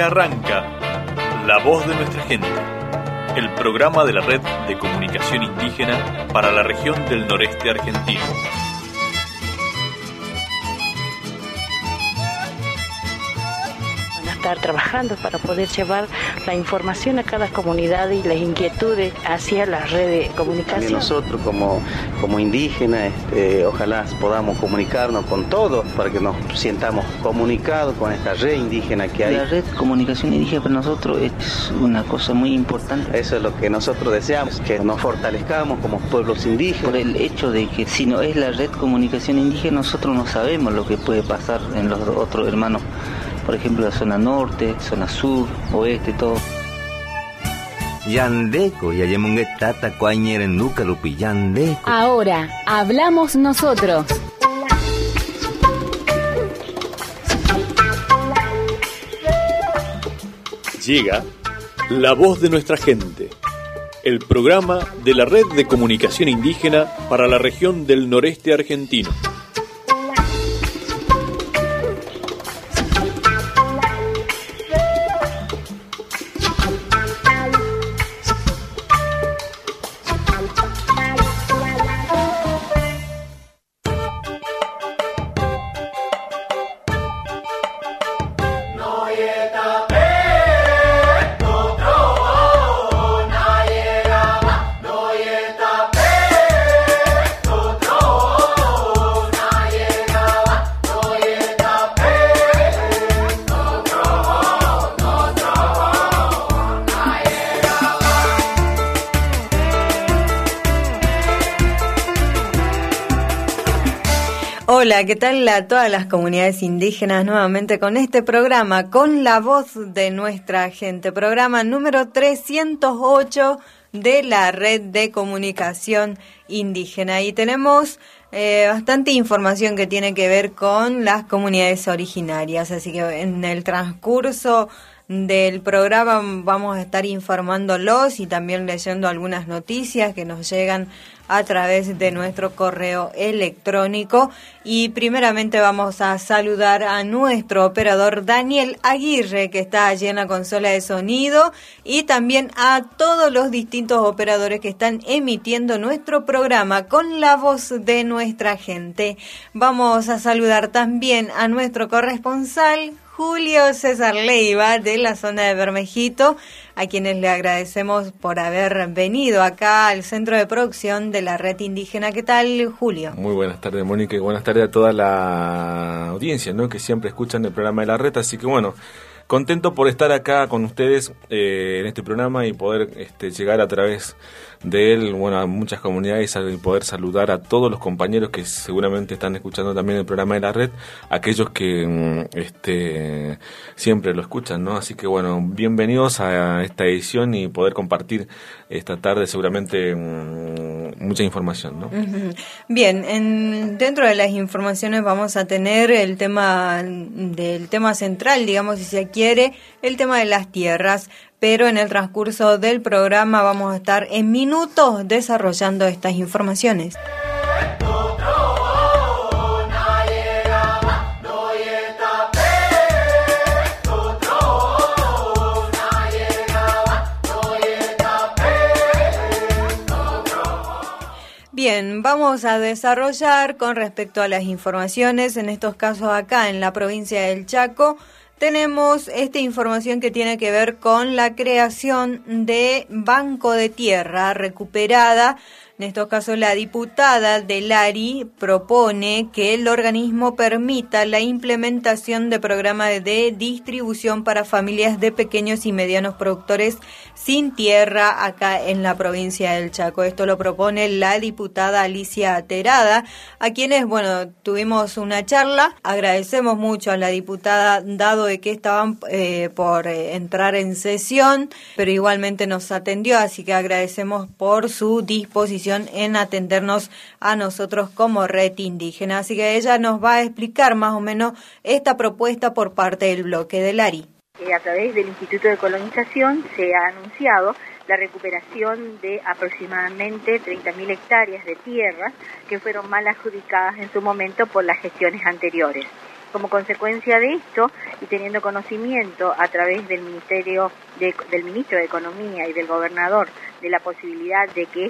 Ya arranca La Voz de Nuestra Gente, el programa de la Red de Comunicación Indígena para la región del noreste argentino. Estar trabajando para poder llevar la información a cada comunidad y las inquietudes hacia la red de comunicación. También nosotros como indígenas, ojalá podamos comunicarnos con todos para que nos sientamos comunicados con esta red indígena que hay. La red de comunicación indígena para nosotros es una cosa muy importante. Eso es lo que nosotros deseamos, que nos fortalezcamos como pueblos indígenas. Por el hecho de que si no es la red de comunicación indígena, nosotros no sabemos lo que puede pasar en los otros hermanos. Por ejemplo, la zona norte, zona sur, oeste, todo. Yandeco, yayemunguetata, cuañeren lucalupi, yandeco. Ahora, hablamos nosotros. Llega La Voz de Nuestra Gente, el programa de la Red de Comunicación Indígena para la región del noreste argentino. Hola, ¿qué tal a todas las comunidades indígenas? Nuevamente con este programa, con la voz de nuestra gente, programa número 308 de la Red de Comunicación Indígena. Y tenemos bastante información que tiene que ver con las comunidades originarias, así que en el transcurso del programa vamos a estar informándolos y también leyendo algunas noticias que nos llegan a través de nuestro correo electrónico. Y primeramente vamos a saludar a nuestro operador Daniel Aguirre, que está allí en la consola de sonido, y también a todos los distintos operadores que están emitiendo nuestro programa con la voz de nuestra gente. Vamos a saludar también a nuestro corresponsal Julio César Leiva, de la zona de Bermejito, a quienes le agradecemos por haber venido acá al centro de producción de la Red Indígena. ¿Qué tal, Julio? Muy buenas tardes, Mónica, y buenas tardes a toda la audiencia, ¿no?, que siempre escuchan el programa de la Red. Así que bueno, contento por estar acá con ustedes en este programa y poder llegar a través de él, bueno, a muchas comunidades, y poder saludar a todos los compañeros que seguramente están escuchando también el programa de la Red, aquellos que siempre lo escuchan, ¿no? Así que bueno, bienvenidos a esta edición y poder compartir esta tarde seguramente mucha información, ¿no? Bien, dentro de las informaciones vamos a tener el tema central, digamos, si se quiere, el tema de las tierras. Pero en el transcurso del programa vamos a estar en minutos desarrollando estas informaciones. Bien, vamos a desarrollar con respecto a las informaciones, en estos casos acá en la provincia del Chaco. Tenemos esta información que tiene que ver con la creación de Banco de Tierra Recuperada. En estos casos, la diputada del ARI propone que el organismo permita la implementación de programas de distribución para familias de pequeños y medianos productores sin tierra acá en la provincia del Chaco. Esto lo propone la diputada Alicia Terada, a quienes, bueno, tuvimos una charla. Agradecemos mucho a la diputada, dado de que estaban por entrar en sesión, pero igualmente nos atendió, así que agradecemos por su disposición en atendernos a nosotros como Red Indígena. Así que ella nos va a explicar más o menos esta propuesta por parte del bloque del ARI. A través del Instituto de Colonización se ha anunciado la recuperación de aproximadamente 30.000 hectáreas de tierras que fueron mal adjudicadas en su momento por las gestiones anteriores. Como consecuencia de esto, y teniendo conocimiento a través del Ministro de Economía y del gobernador de la posibilidad de que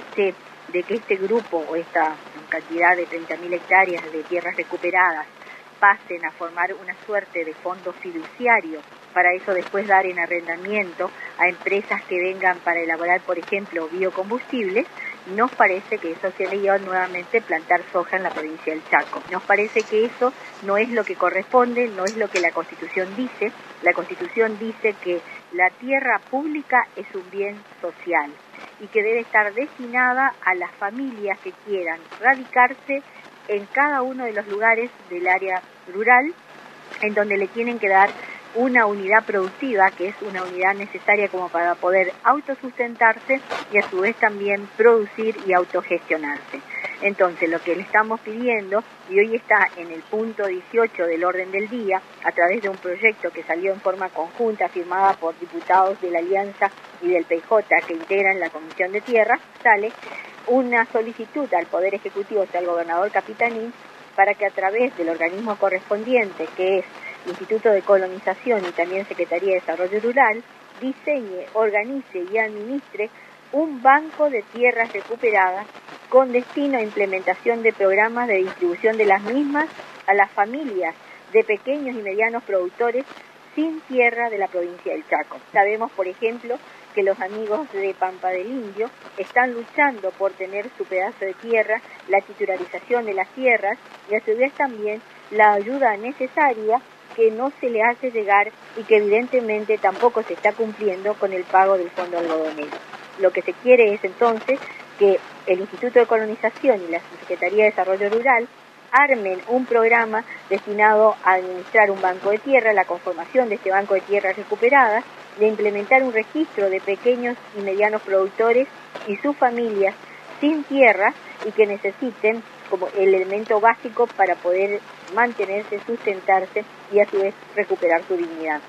este grupo o esta cantidad de 30.000 hectáreas de tierras recuperadas pasen a formar una suerte de fondo fiduciario, para eso después dar en arrendamiento a empresas que vengan para elaborar, por ejemplo, biocombustibles, nos parece que eso sería nuevamente plantar soja en la provincia del Chaco. Nos parece que eso no es lo que corresponde, no es lo que la Constitución dice. La Constitución dice que la tierra pública es un bien social y que debe estar destinada a las familias que quieran radicarse en cada uno de los lugares del área rural, en donde le tienen que dar una unidad productiva, que es una unidad necesaria como para poder autosustentarse y a su vez también producir y autogestionarse. Entonces, lo que le estamos pidiendo, y hoy está en el punto 18 del orden del día, a través de un proyecto que salió en forma conjunta, firmada por diputados de la Alianza y del PJ que integran la Comisión de Tierra, sale una solicitud al Poder Ejecutivo, o sea, al gobernador Capitaní, para que a través del organismo correspondiente, que es Instituto de Colonización y también Secretaría de Desarrollo Rural, diseñe, organice y administre un banco de tierras recuperadas con destino a implementación de programas de distribución de las mismas a las familias de pequeños y medianos productores sin tierra de la provincia del Chaco. Sabemos, por ejemplo, que los amigos de Pampa del Indio están luchando por tener su pedazo de tierra, la titularización de las tierras y a su vez también la ayuda necesaria que no se le hace llegar y que evidentemente tampoco se está cumpliendo con el pago del fondo algodonero. Lo que se quiere es entonces que el Instituto de Colonización y la Secretaría de Desarrollo Rural armen un programa destinado a administrar un banco de tierra, la conformación de este banco de tierras recuperadas, de implementar un registro de pequeños y medianos productores y sus familias sin tierra y que necesiten como el elemento básico para poder mantenerse, sustentarse y a su vez recuperar su dignidad.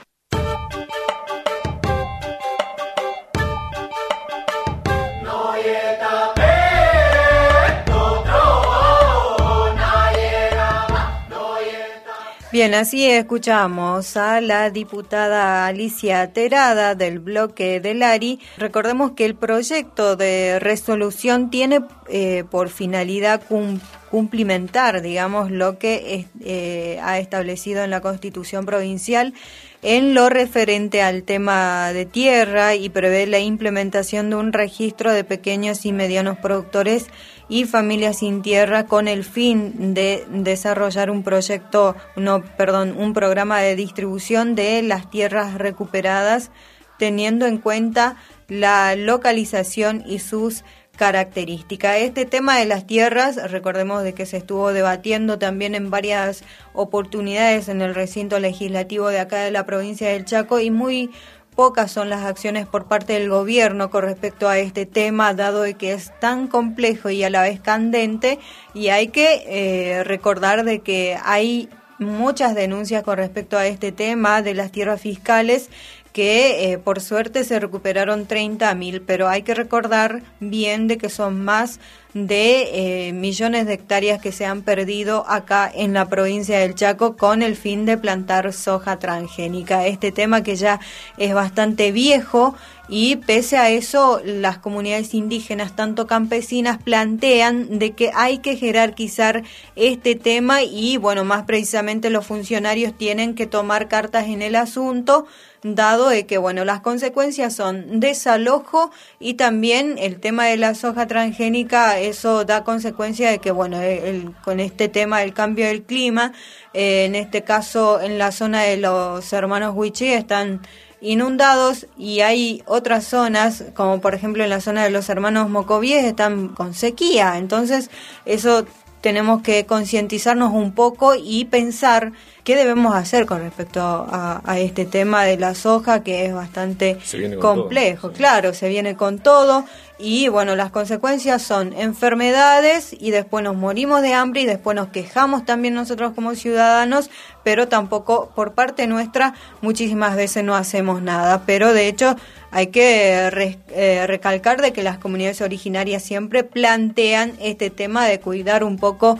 Bien, así escuchamos a la diputada Alicia Terada del bloque del ARI. Recordemos que el proyecto de resolución tiene por finalidad cumplimentar, digamos, lo que ha establecido en la Constitución Provincial en lo referente al tema de tierra y prevé la implementación de un registro de pequeños y medianos productores y familias sin tierra con el fin de desarrollar un programa de distribución de las tierras recuperadas teniendo en cuenta la localización y sus características. Este tema de las tierras, recordemos de que se estuvo debatiendo también en varias oportunidades en el recinto legislativo de acá de la provincia del Chaco y muy pocas son las acciones por parte del gobierno con respecto a este tema, dado de que es tan complejo y a la vez candente, y hay que recordar de que hay muchas denuncias con respecto a este tema de las tierras fiscales que por suerte se recuperaron 30.000, pero hay que recordar bien de que son más de millones de hectáreas que se han perdido acá en la provincia del Chaco con el fin de plantar soja transgénica. Este tema que ya es bastante viejo y pese a eso las comunidades indígenas, tanto campesinas, plantean de que hay que jerarquizar este tema y bueno, más precisamente los funcionarios tienen que tomar cartas en el asunto, dado de que bueno, las consecuencias son desalojo y también el tema de la soja transgénica, eso da consecuencia de que bueno, con este tema del cambio del clima, en este caso en la zona de los hermanos Huichí están inundados y hay otras zonas, como por ejemplo en la zona de los hermanos Mocovíes, están con sequía. Entonces eso tenemos que concientizarnos un poco y pensar qué debemos hacer con respecto a este tema de la soja, que es bastante complejo. Sí. Claro, se viene con todo y bueno, las consecuencias son enfermedades y después nos morimos de hambre y después nos quejamos también nosotros como ciudadanos, pero tampoco por parte nuestra muchísimas veces no hacemos nada. Pero de hecho hay que recalcar de que las comunidades originarias siempre plantean este tema de cuidar un poco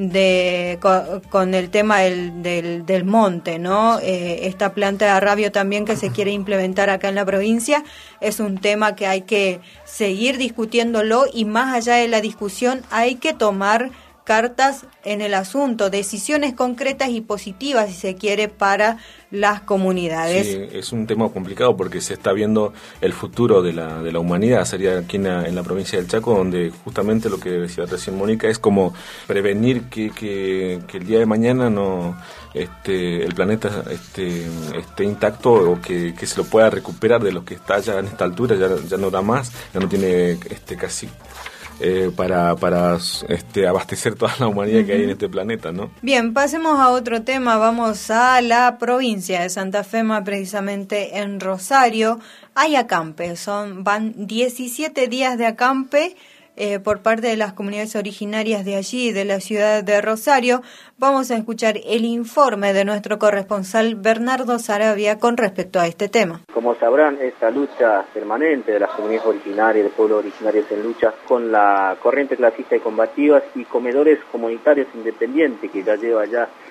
con el tema del monte, ¿no? Esta planta de arrabio también que se quiere implementar acá en la provincia es un tema que hay que seguir discutiéndolo, y más allá de la discusión hay que tomar cartas en el asunto, decisiones concretas y positivas, si se quiere, para las comunidades. Sí, es un tema complicado porque se está viendo el futuro de la humanidad, sería aquí en la provincia del Chaco, donde justamente lo que decía recién Mónica es como prevenir que el día de mañana no el planeta esté intacto, o que se lo pueda recuperar de lo que está ya en esta altura, ya no da más, ya no tiene casi para abastecer toda la humanidad que hay en este planeta, ¿no? Bien, pasemos a otro tema. Vamos a la provincia de Santa Fe, más precisamente en Rosario. Hay acampe, van 17 días de acampe por parte de las comunidades originarias de allí, de la ciudad de Rosario. Vamos a escuchar el informe de nuestro corresponsal Bernardo Saravia con respecto a este tema. Como sabrán, esta lucha permanente de las comunidades originarias, de pueblos originarios en lucha con la corriente clasista y combativas, y comedores comunitarios independientes, que ya lleva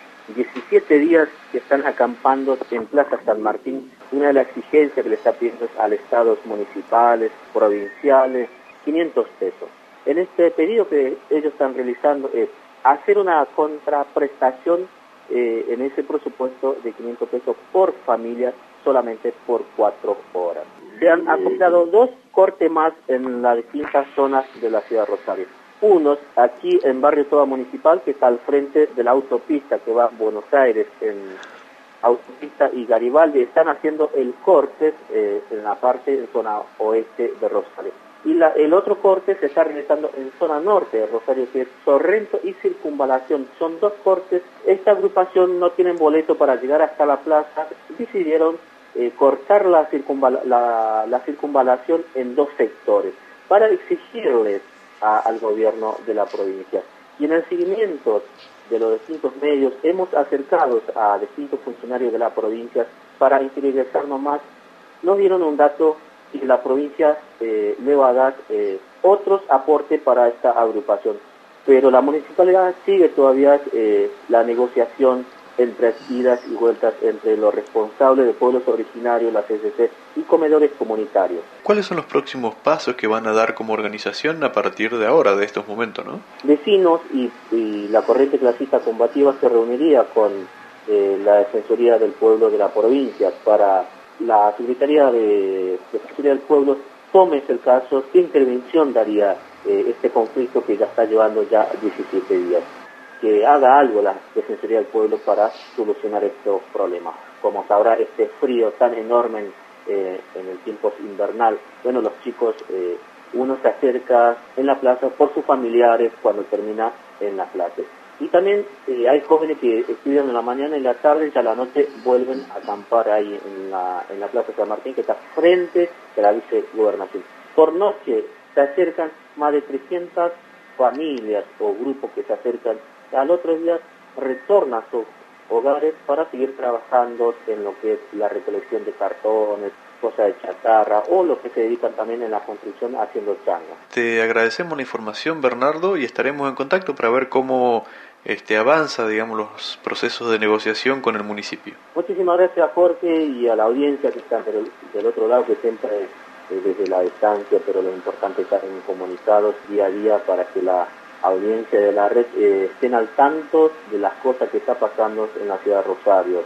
17 días que están acampando en Plaza San Martín. Una de las exigencias que le está pidiendo a los estados municipales, provinciales, 500 pesos. En este pedido que ellos están realizando es hacer una contraprestación en ese presupuesto de 500 pesos por familia, solamente por 4 horas. Se han acoplado 2 cortes más en las distintas zonas de la ciudad de Rosario. Unos aquí en Barrio Toba Municipal, que está al frente de la autopista que va a Buenos Aires, en Autopista y Garibaldi, están haciendo el corte en la parte en zona oeste de Rosario. Y el otro corte se está realizando en zona norte de Rosario, que es Sorrento y Circunvalación. Son 2 cortes. Esta agrupación no tienen boleto para llegar hasta la plaza. Decidieron cortar la circunvalación en 2 sectores para exigirles al gobierno de la provincia. Y en el seguimiento de los distintos medios hemos acercado a distintos funcionarios de la provincia para interiorizarnos más. Nos dieron un dato y la provincia le va a dar otros aportes para esta agrupación. Pero la municipalidad sigue todavía la negociación entre idas y vueltas entre los responsables de pueblos originarios, la CCC y comedores comunitarios. ¿Cuáles son los próximos pasos que van a dar como organización a partir de ahora, de estos momentos, no? Vecinos y la corriente clasista combativa se reuniría con la Defensoría del Pueblo de la provincia para la Secretaría de Defensoría del Pueblo tome el caso, qué intervención daría este conflicto que ya está llevando 17 días. Que haga algo la Defensoría del Pueblo para solucionar estos problemas. Como sabrá, este frío tan enorme en el tiempo invernal, bueno, los chicos, uno se acerca en la plaza por sus familiares cuando termina en la clase. Y también hay jóvenes que estudian en la mañana y en la tarde, y a la noche vuelven a acampar ahí en la Plaza San Martín, que está frente de la vicegobernación. Por noche se acercan más de 300 familias o grupos que se acercan. Al otro día retornan a sus hogares para seguir trabajando en lo que es la recolección de cartones, cosas de chatarra, o los que se dedican también en la construcción haciendo changas. Te agradecemos la información, Bernardo, y estaremos en contacto para ver cómo avanza, digamos, los procesos de negociación con el municipio. Muchísimas gracias, Jorge, y a la audiencia que está del otro lado, que siempre desde la distancia, pero lo importante es estar comunicados día a día para que la audiencia de la red estén al tanto de las cosas que está pasando en la ciudad de Rosario.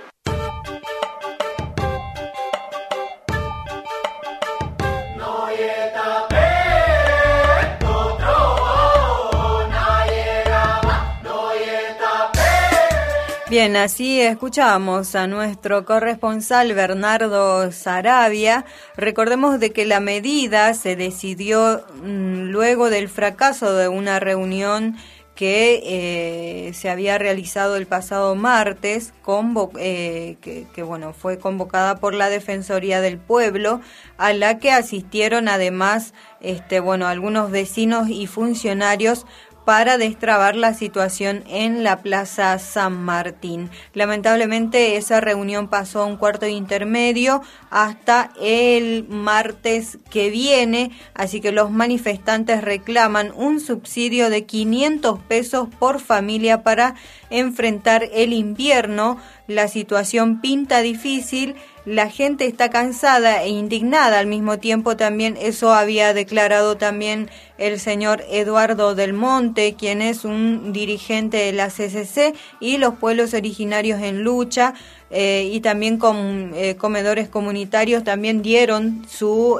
Bien, así escuchábamos a nuestro corresponsal Bernardo Saravia. Recordemos de que la medida se decidió luego del fracaso de una reunión que se había realizado el pasado martes, que bueno, fue convocada por la Defensoría del Pueblo, a la que asistieron además algunos vecinos y funcionarios para destrabar la situación en la Plaza San Martín. Lamentablemente esa reunión pasó a un cuarto intermedio hasta el martes que viene, así que los manifestantes reclaman un subsidio de 500 pesos por familia para enfrentar el invierno. La situación pinta difícil, la gente está cansada e indignada al mismo tiempo. También eso había declarado también el señor Eduardo Del Monte, quien es un dirigente de la CCC y los pueblos originarios en lucha, y también con comedores comunitarios también dieron su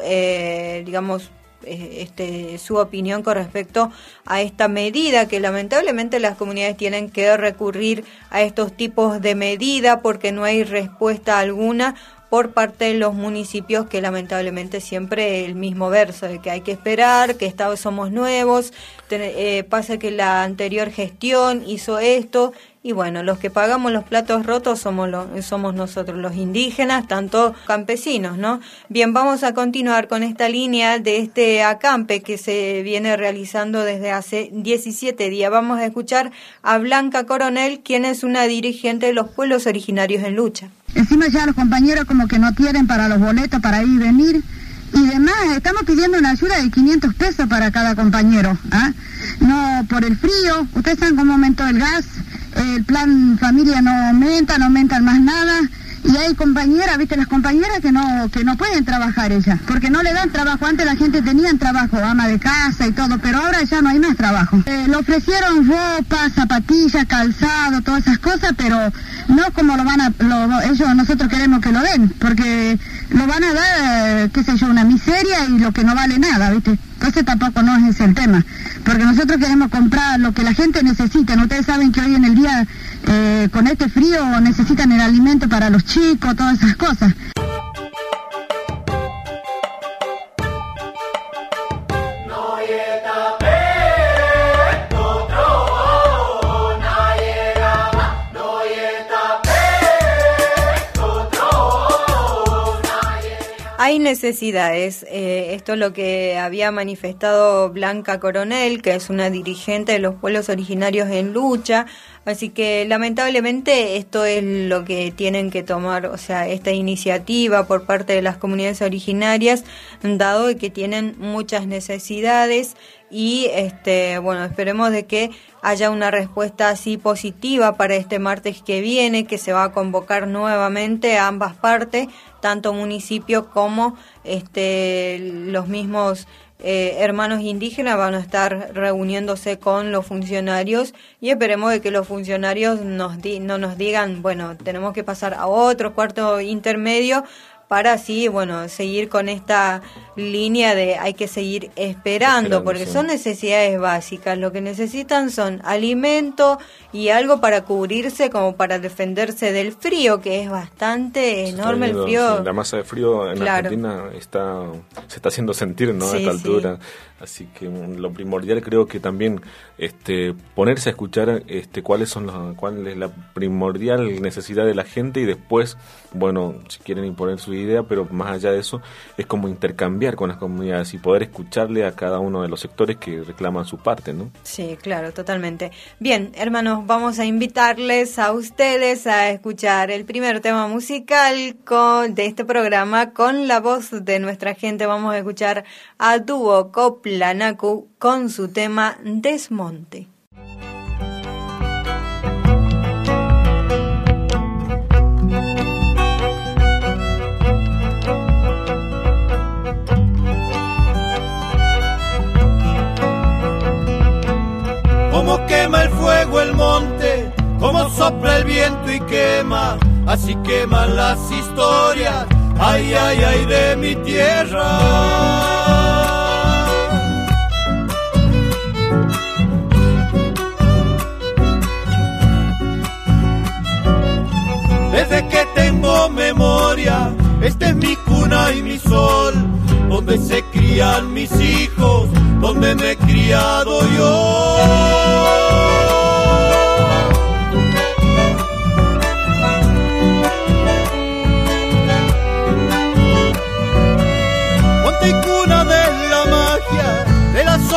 su opinión con respecto a esta medida, que lamentablemente las comunidades tienen que recurrir a estos tipos de medida porque no hay respuesta alguna por parte de los municipios, que lamentablemente siempre el mismo verso de que hay que esperar, que somos nuevos, pasa que la anterior gestión hizo esto, y bueno, los que pagamos los platos rotos somos nosotros, los indígenas, tanto campesinos, ¿no? Bien, vamos a continuar con esta línea de este acampe que se viene realizando desde hace 17 días. Vamos a escuchar a Blanca Coronel, quien es una dirigente de los pueblos originarios en lucha. Encima ya los compañeros como que no tienen para los boletos para ir y venir y demás. Estamos pidiendo una ayuda de 500 pesos para cada compañero, ¿ah? No, por el frío, ustedes saben cómo aumentó el gas, el plan familia no aumentan más nada. Y hay compañeras, viste, las compañeras que no pueden trabajar ellas, porque no le dan trabajo. Antes la gente tenía trabajo, ama de casa y todo, pero ahora ya no hay más trabajo. Le ofrecieron ropa, zapatillas, calzado, todas esas cosas, pero no como nosotros queremos que lo den, porque lo van a dar, una miseria y lo que no vale nada, viste. Entonces tampoco no es ese el tema, porque nosotros queremos comprar lo que la gente necesita. Ustedes saben que hoy en el día, con este frío, necesitan el alimento para los chicos, todas esas cosas. Hay necesidades, esto es lo que había manifestado Blanca Coronel, que es una dirigente de los pueblos originarios en lucha, así que lamentablemente esto es lo que tienen que tomar, o sea, esta iniciativa por parte de las comunidades originarias, dado que tienen muchas necesidades y esperemos de que haya una respuesta así positiva para este martes que viene, que se va a convocar nuevamente a ambas partes, tanto municipio como los mismos hermanos indígenas van a estar reuniéndose con los funcionarios, y esperemos de que los funcionarios no nos digan, bueno, tenemos que pasar a otro cuarto intermedio para así, seguir con esta línea de hay que seguir esperando, porque son necesidades básicas. Lo que necesitan son alimento y algo para cubrirse, como para defenderse del frío, que es bastante enorme el frío. Sí, la masa de frío en Argentina se está haciendo sentir, ¿no? Sí, a esta altura. Así que lo primordial creo que también ponerse a escuchar cuál es la primordial necesidad de la gente, y después, si quieren imponer su idea, pero más allá de eso es como intercambiar con las comunidades y poder escucharle a cada uno de los sectores que reclaman su parte, ¿no? Sí, claro, totalmente. Bien, hermanos, vamos a invitarles a ustedes a escuchar el primer tema musical de este programa con la voz de nuestra gente. Vamos a escuchar a dúo Coplanacu con su tema Desmonte. Como quema el fuego el monte, como sopla el viento y quema, así queman las historias, ay, ay, ay, de mi tierra. Desde que tengo memoria, esta es mi cuna y mi sol, donde se crían mis hijos, donde me he criado yo.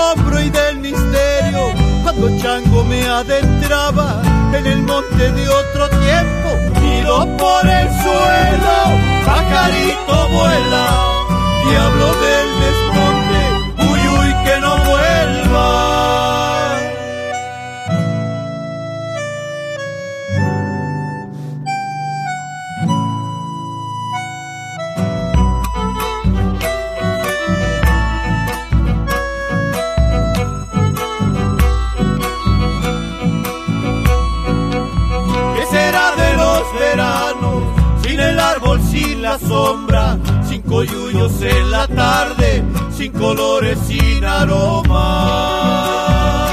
asombro y del misterio, cuando Chango me adentraba en el monte de otro tiempo. Miro por el suelo, pajarito vuela, diablo del desmonte, uy, uy, que no vuelva. Veranos, sin el árbol, sin la sombra, sin coyullos en la tarde, sin colores, sin aroma.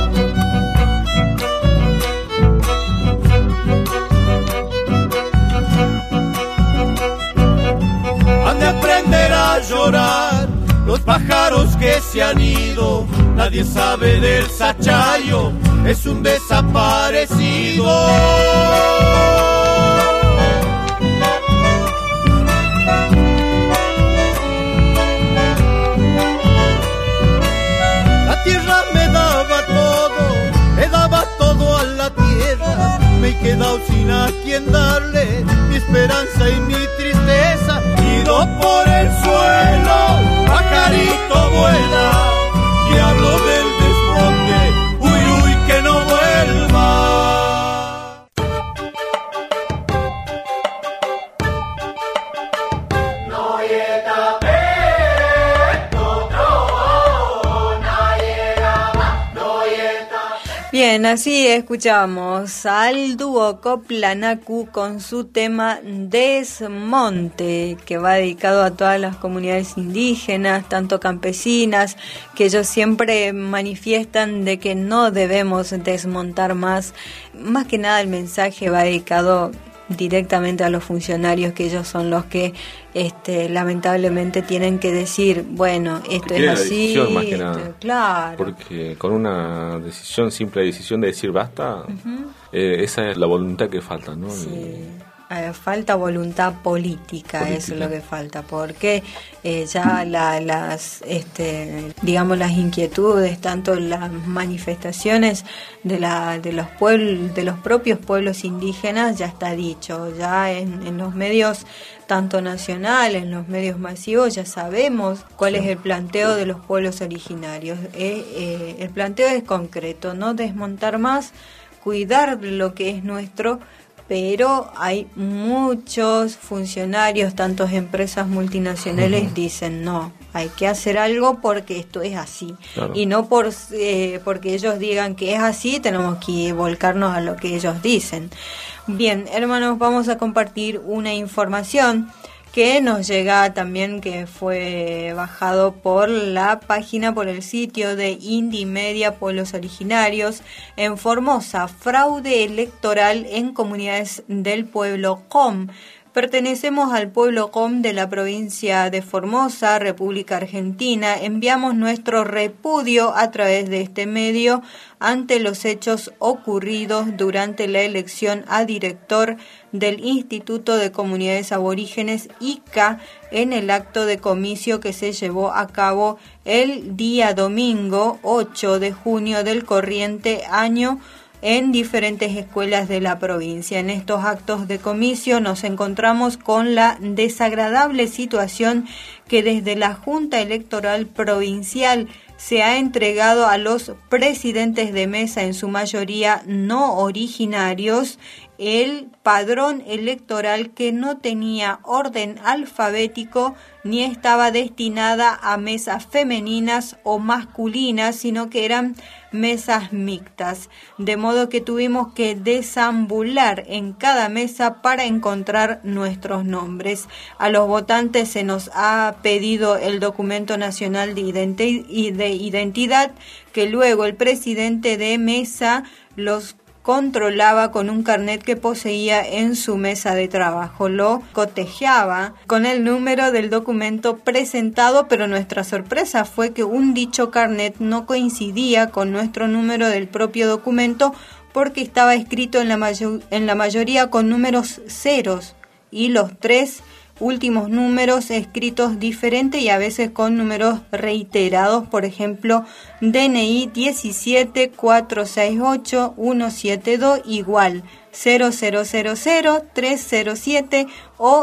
Han de aprender a llorar los pájaros que se han ido, nadie sabe del sachayo, es un desaparecido. Me daba todo a la tierra, me he quedado sin a quien darle mi esperanza y mi tristeza. Ido por el suelo, pajarito vuela, diablo del desmonte, uy, uy, que no vuelva. Bien, así escuchamos al dúo Coplanacu con su tema Desmonte, que va dedicado a todas las comunidades indígenas, tanto campesinas, que ellos siempre manifiestan de que no debemos desmontar más. Más que nada el mensaje va dedicado directamente a los funcionarios, que ellos son los que lamentablemente tienen que decir, bueno, esto es así, decisión, más que nada. Claro, porque con una decisión, simple decisión de decir basta, esa es la voluntad que falta, ¿no? Sí. Falta voluntad política, eso es lo que falta, porque ya las inquietudes, tanto las manifestaciones de los propios pueblos indígenas, ya está dicho, ya en los medios tanto nacionales, en los medios masivos, ya sabemos cuál es el planteo de los pueblos originarios. El planteo es concreto, no desmontar más, cuidar lo que es nuestro. Pero hay muchos funcionarios, tantas empresas multinacionales, dicen no, hay que hacer algo porque esto es así. Claro. Y no porque ellos digan que es así, tenemos que volcarnos a lo que ellos dicen. Bien, hermanos, vamos a compartir una información que nos llega también, que fue bajado por la página, por el sitio de Indimedia Pueblos Originarios. En Formosa, fraude electoral en comunidades del pueblo Com. Pertenecemos al pueblo Com de la provincia de Formosa, República Argentina. Enviamos nuestro repudio a través de este medio ante los hechos ocurridos durante la elección a director del Instituto de Comunidades Aborígenes ICA en el acto de comicio que se llevó a cabo el día domingo 8 de junio del corriente año en diferentes escuelas de la provincia. En estos actos de comicio nos encontramos con la desagradable situación que desde la Junta Electoral Provincial se ha entregado a los presidentes de mesa, en su mayoría no originarios, el padrón electoral que no tenía orden alfabético ni estaba destinada a mesas femeninas o masculinas, sino que eran mesas mixtas, de modo que tuvimos que deambular en cada mesa para encontrar nuestros nombres. A los votantes se nos ha pedido el documento nacional de identidad, que luego el presidente de mesa los controlaba con un carnet que poseía en su mesa de trabajo. Lo cotejeaba con el número del documento presentado, pero nuestra sorpresa fue que un dicho carnet no coincidía con nuestro número del propio documento, porque estaba escrito en la mayoría con números ceros, y los 3 últimos números escritos diferentes y a veces con números reiterados. Por ejemplo, DNI 17468-172 igual 0000-307 o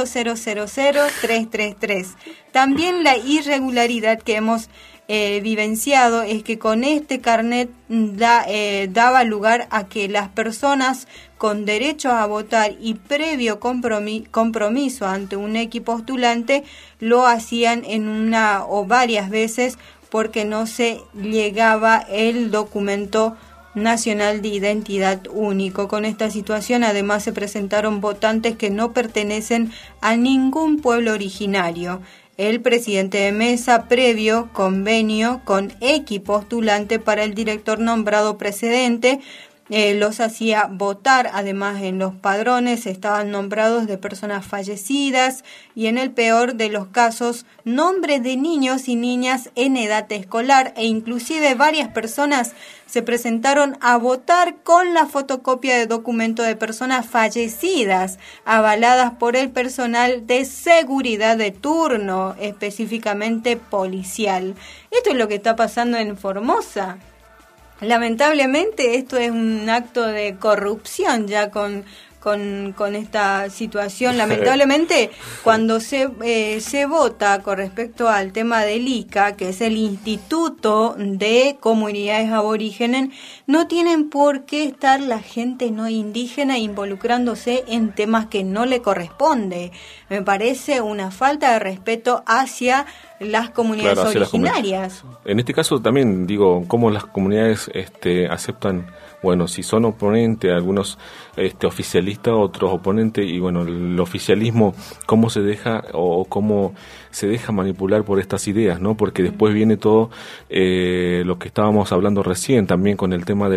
0000-333. También la irregularidad que hemos vivenciado es que con este carnet daba lugar a que las personas con derecho a votar y previo compromiso ante un equipostulante lo hacían en una o varias veces porque no se llegaba el documento nacional de identidad único. Con esta situación además se presentaron votantes que no pertenecen a ningún pueblo originario. El presidente de mesa, previo convenio con equipostulante para el director nombrado precedente, los hacía votar. Además, en los padrones estaban nombrados de personas fallecidas y, en el peor de los casos, nombres de niños y niñas en edad escolar, e inclusive varias personas se presentaron a votar con la fotocopia de documento de personas fallecidas, avaladas por el personal de seguridad de turno, específicamente policial. Esto es lo que está pasando en Formosa. Lamentablemente esto es un acto de corrupción ya con esta situación. Lamentablemente cuando se vota con respecto al tema del ICA, que es el Instituto de Comunidades Aborígenes, no tienen por qué estar la gente no indígena involucrándose en temas que no le corresponde. Me parece una falta de respeto hacia las comunidades originarias. En este caso también digo, cómo las comunidades aceptan, bueno, si son oponentes, algunos oficialistas, otros oponentes, y bueno, el oficialismo, cómo se deja o cómo se deja manipular por estas ideas, ¿no? Porque después viene todo lo que estábamos hablando recién, también con el tema de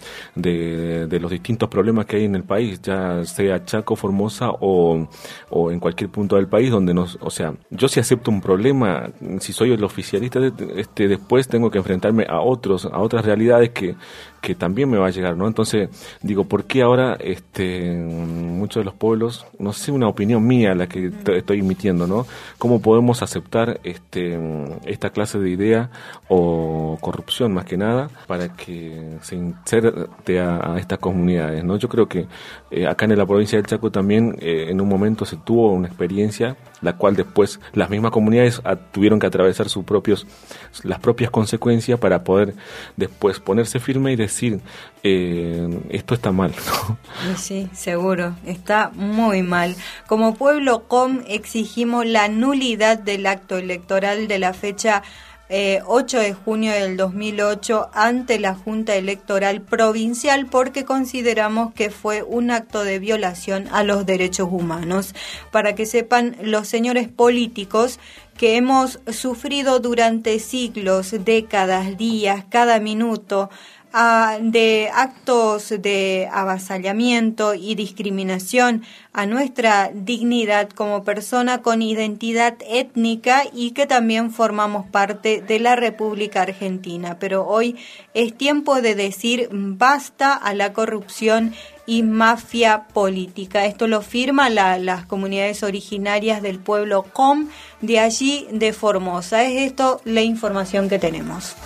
los distintos problemas que hay en el país, ya sea Chaco, Formosa o en cualquier punto del país donde yo si acepto un problema, si soy el oficialista, después tengo que enfrentarme a otras realidades que también me va a llegar, ¿no? Entonces, digo, ¿por qué ahora muchos de los pueblos, no sé, una opinión mía la que estoy emitiendo, ¿no? ¿Cómo podemos aceptar esta clase de idea o corrupción más que nada para que se inserte a estas comunidades, ¿no? Yo creo que acá en la provincia del Chaco también en un momento se tuvo una experiencia la cual después las mismas comunidades tuvieron que atravesar las propias consecuencias para poder después ponerse firme y decir esto está mal, ¿no? Sí, seguro, está muy mal. Como pueblo COM exigimos la nulidad del acto electoral de la fecha 8 de junio del 2008 ante la Junta Electoral Provincial porque consideramos que fue un acto de violación a los derechos humanos. Para que sepan los señores políticos que hemos sufrido durante siglos, décadas, días, cada minuto, de actos de avasallamiento y discriminación a nuestra dignidad como persona con identidad étnica y que también formamos parte de la República Argentina. Pero hoy es tiempo de decir basta a la corrupción y mafia política. Esto lo firma las comunidades originarias del pueblo COM de allí de Formosa. Es esto la información que tenemos.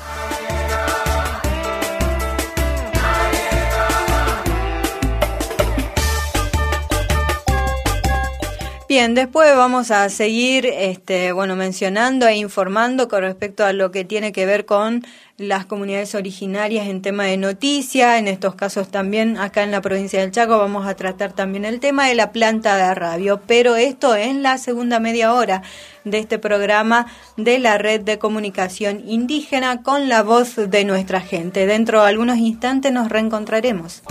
Bien, después vamos a seguir mencionando e informando con respecto a lo que tiene que ver con las comunidades originarias en tema de noticia. En estos casos también acá en la provincia del Chaco vamos a tratar también el tema de la planta de radio, pero esto en la segunda media hora de este programa de la Red de Comunicación Indígena con la voz de nuestra gente. Dentro de algunos instantes nos reencontraremos.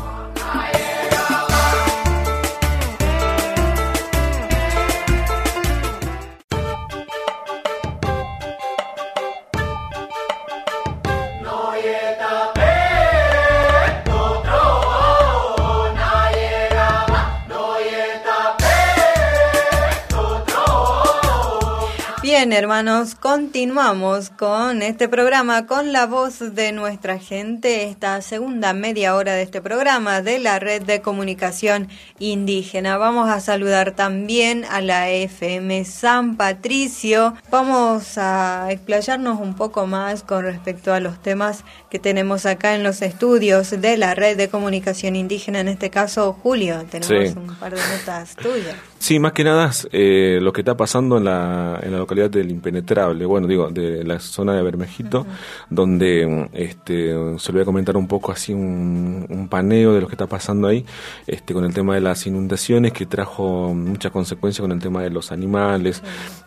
Bien, hermanos, continuamos con este programa, con la voz de nuestra gente, esta segunda media hora de este programa de la Red de Comunicación Indígena. Vamos a saludar también a la FM San Patricio. Vamos a explayarnos un poco más con respecto a los temas que tenemos acá en los estudios de la Red de Comunicación Indígena. En este caso, Julio, tenemos un par de notas tuyas. Sí, más que nada lo que está pasando en la localidad del Impenetrable, bueno, digo, de la zona de Bermejito, donde se lo voy a comentar un poco así, un paneo de lo que está pasando ahí, con el tema de las inundaciones, que trajo muchas consecuencias con el tema de los animales.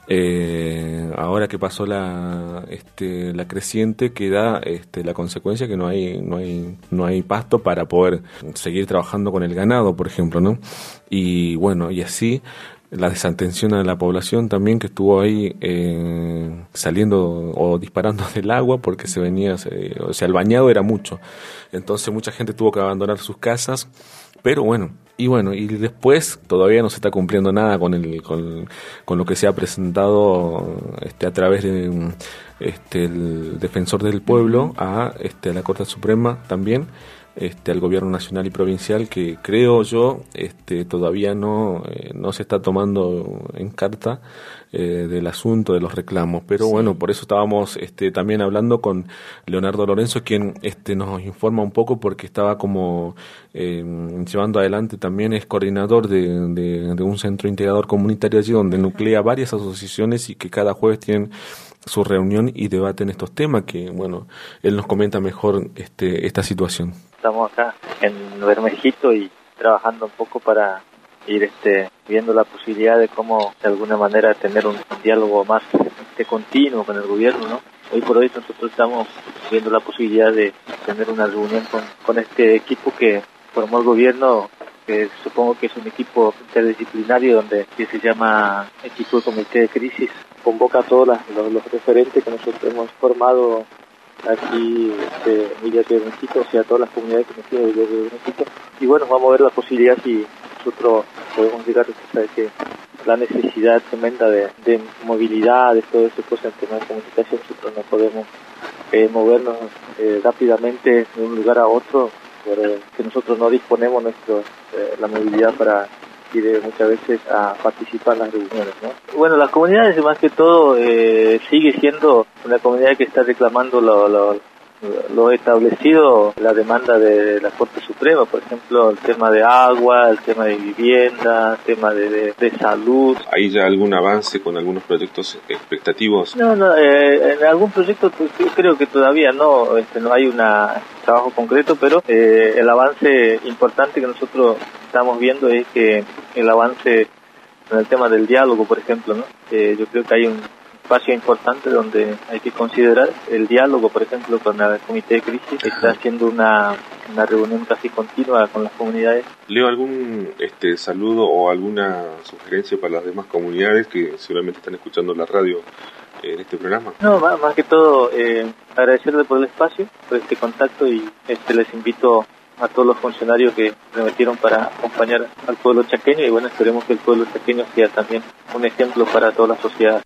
Ahora que pasó la creciente, que da la consecuencia que no hay pasto para poder seguir trabajando con el ganado, por ejemplo, ¿no? Y bueno, y así la desatención a la población también, que estuvo ahí saliendo o disparando del agua porque se venía, el bañado era mucho, entonces mucha gente tuvo que abandonar sus casas, pero y después todavía no se está cumpliendo nada con lo que se ha presentado a través de el defensor del pueblo a la Corte Suprema también, al gobierno nacional y provincial, que creo yo todavía no se está tomando en carta del asunto de los reclamos, pero bueno, por eso estábamos también hablando con Leonardo Lorenzo, quien nos informa un poco, porque estaba como llevando adelante, también es coordinador de un centro integrador comunitario allí, donde nuclea varias asociaciones y que cada jueves tienen su reunión y debaten estos temas, que bueno, él nos comenta mejor esta situación. Estamos acá en Bermejito y trabajando un poco para ir viendo la posibilidad de cómo de alguna manera tener un diálogo más continuo con el gobierno, ¿no? Hoy por hoy nosotros estamos viendo la posibilidad de tener una reunión con este equipo que formó el gobierno, que supongo que es un equipo interdisciplinario que se llama Equipo de Comité de Crisis. Convoca a todos los referentes que nosotros hemos formado aquí en Villa de Bermejito, o sea, todas las comunidades que nos quedan de Villa de Bermejito. Y bueno, vamos a ver la posibilidad si nosotros podemos llegar a que la necesidad tremenda de movilidad, de todas esas cosas en temas de comunicación, nosotros no podemos movernos rápidamente de un lugar a otro, que nosotros no disponemos la movilidad para ir muchas veces a participar en las reuniones, ¿no? Bueno, las comunidades más que todo sigue siendo una comunidad que está reclamando lo establecido, la demanda de la Corte Suprema, por ejemplo, el tema de agua, el tema de vivienda, el tema de salud. ¿Hay ya algún avance con algunos proyectos expectativos? No, en algún proyecto creo que todavía no hay un trabajo concreto, pero el avance importante que nosotros estamos viendo es que el avance en el tema del diálogo, por ejemplo, ¿no? Yo creo que hay un espacio importante donde hay que considerar el diálogo, por ejemplo, con el Comité de Crisis. Está haciendo una reunión casi continua con las comunidades. Leo algún saludo o alguna sugerencia para las demás comunidades que seguramente están escuchando la radio en este programa. No, más que todo agradecerle por el espacio, por este contacto, y les invito a todos los funcionarios que se metieron para acompañar al pueblo chaqueño, y bueno, esperemos que el pueblo chaqueño sea también un ejemplo para toda la sociedad.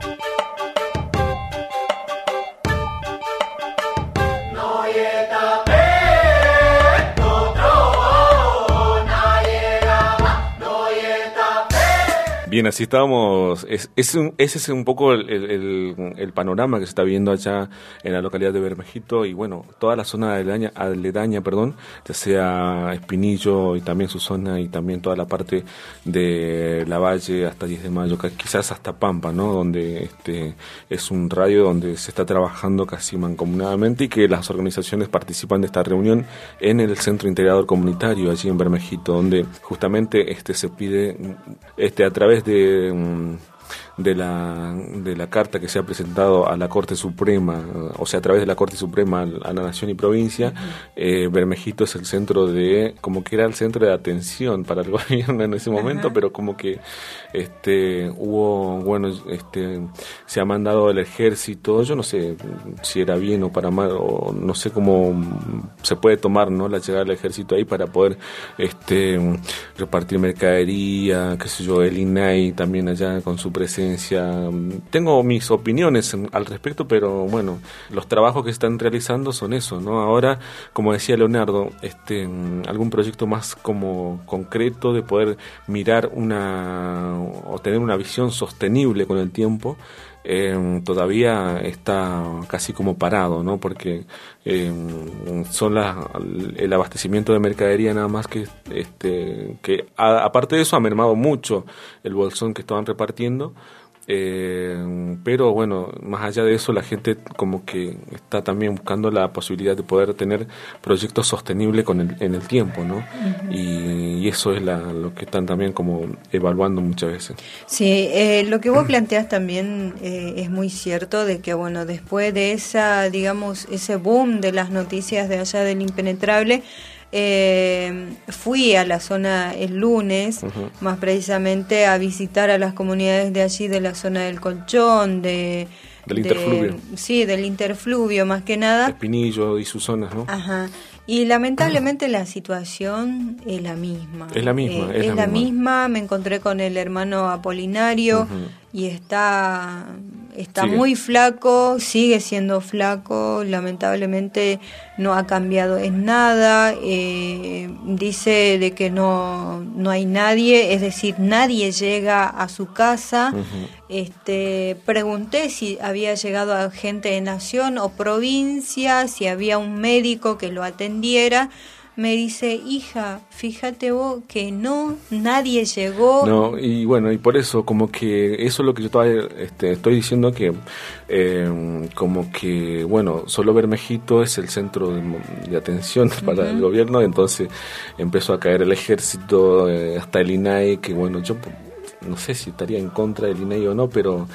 Bien, así estábamos. Ese es un poco el panorama que se está viendo allá en la localidad de Bermejito, y bueno, toda la zona aledaña, ya sea Espinillo y también su zona, y también toda la parte de La Valle hasta 10 de mayo, quizás hasta Pampa, ¿no? Donde es un radio donde se está trabajando casi mancomunadamente, y que las organizaciones participan de esta reunión en el Centro Integrador Comunitario allí en Bermejito, donde justamente se pide a través de la carta que se ha presentado a la Corte Suprema, o sea, a través de la Corte Suprema a la Nación y Provincia. Bermejito es el centro como que era el centro de atención para el gobierno en ese momento, pero como que se ha mandado el ejército. Yo no sé si era bien o para mal, o no sé cómo se puede tomar, ¿no?, la llegada del ejército ahí para poder repartir mercadería, qué sé yo, el INAI también allá con su presencia, violencia. Tengo mis opiniones al respecto, pero bueno, los trabajos que están realizando son eso, ¿no? Ahora, como decía Leonardo, algún proyecto más como concreto de poder mirar o tener una visión sostenible con el tiempo, todavía está casi como parado, ¿no? Porque son el abastecimiento de mercadería nada más que aparte de eso ha mermado mucho el bolsón que estaban repartiendo. Pero bueno, más allá de eso, la gente como que está también buscando la posibilidad de poder tener proyectos sostenibles en el tiempo, ¿no? Uh-huh. Y eso es lo que están también como evaluando muchas veces. Sí, lo que vos planteás también es muy cierto, de que bueno, después de ese boom de las noticias de allá del Impenetrable, fui a la zona el lunes, uh-huh, más precisamente a visitar a las comunidades de allí, de la zona del Colchón, del Interfluvio. Sí, del Interfluvio más que nada. Espinillo y sus zonas, ¿no? Ajá. Y lamentablemente la situación es la misma. Es la misma. Es la misma. Me encontré con el hermano Apolinario, uh-huh, y está muy flaco, sigue siendo flaco, lamentablemente no ha cambiado en nada. Dice de que no hay nadie, es decir, nadie llega a su casa. Uh-huh. Pregunté si había llegado a gente de Nación o provincia, si había un médico que lo atendiera. Me dice, hija, fíjate vos que nadie llegó. No, y bueno, y por eso, como que eso es lo que yo estoy diciendo, que como que, bueno, solo Bermejito es el centro de atención para, uh-huh, el gobierno, entonces empezó a caer el ejército, hasta el INAI, que bueno, yo no sé si estaría en contra del INAI o no, pero